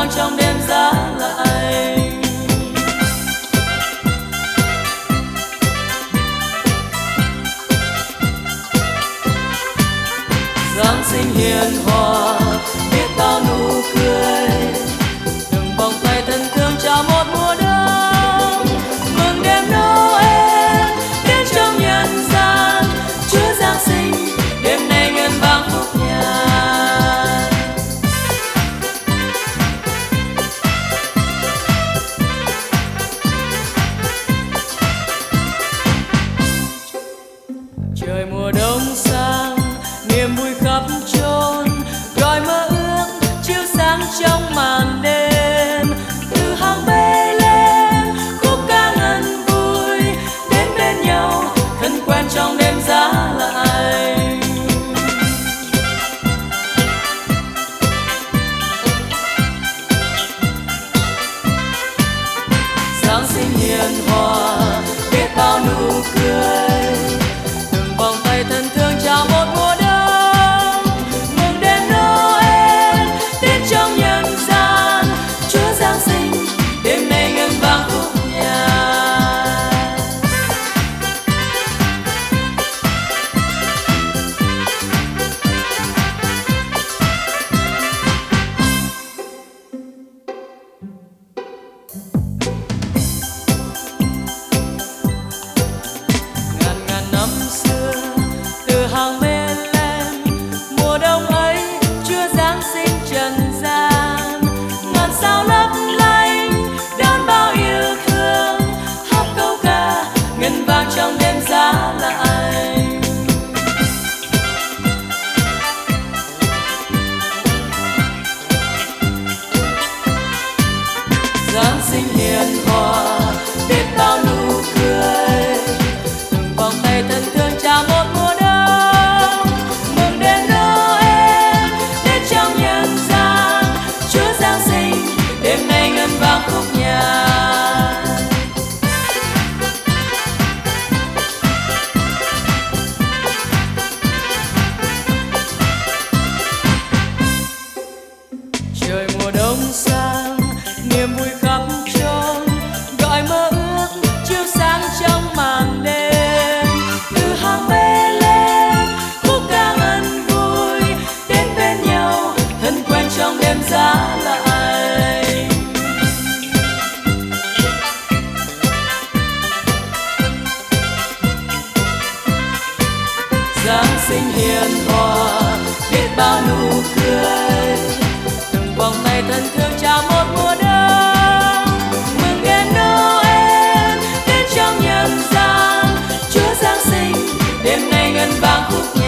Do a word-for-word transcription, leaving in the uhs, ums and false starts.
vang trong đêm giá lạnh. Giáng sinh hiền hòa biết bao nụ cười, từng vòng tay thân thương chào một mùa đông. Mừng đêm Noel đến trong nhân gian, Chúa Giáng sinh đêm nay ngân vang phúc nhàn. Trời mùa đông sang niềm vui khắp chốn, gọi mơ ước chiếu sáng trong màn đêm. Từ hàng bê lên khúc ca ngân vui, đến bên nhau thân quen trong đêm giá lạnh. Giáng sinh hiền hòa biết bao nụ cười, từng vòng tay thân thương chào một mùa đông. Mừng đêm Noel đến trong nhân gian, Chúa Giáng sinh đêm nay ngân vang phúc nhàn. Ngàn ngàn năm xưa từ hàng bên lên, mùa đông ấy Chúa Giáng sinh trần gian. Ngàn sao lấp lánh đón bao yêu thương, hát câu ca ngân vang trong đêm giá lạnh. Giáng sinh hiền hòa biết bao nụ cười, từng vòng tay thân thương chào một mùa đông. Mừng đêm Noel đến trong nhân gian, Chúa Giáng sinh đêm nay ngân vang khúc nhàn. Trời mùa đông sang niềm vui khắp chốn, gọi mơ ước chiếu sáng trong màn đêm. Từ hàng bê lên khúc ca ngân vui, đến bên nhau thân quen trong đêm giá lạnh. Giáng sinh hiền hòa biết bao nụ cười, từng vòng tay thân thương chào một mùa đông. Mừng đêm Noel đến trong nhân gian, Chúa Giáng sinh đêm nay ngân vang khúc nhàn.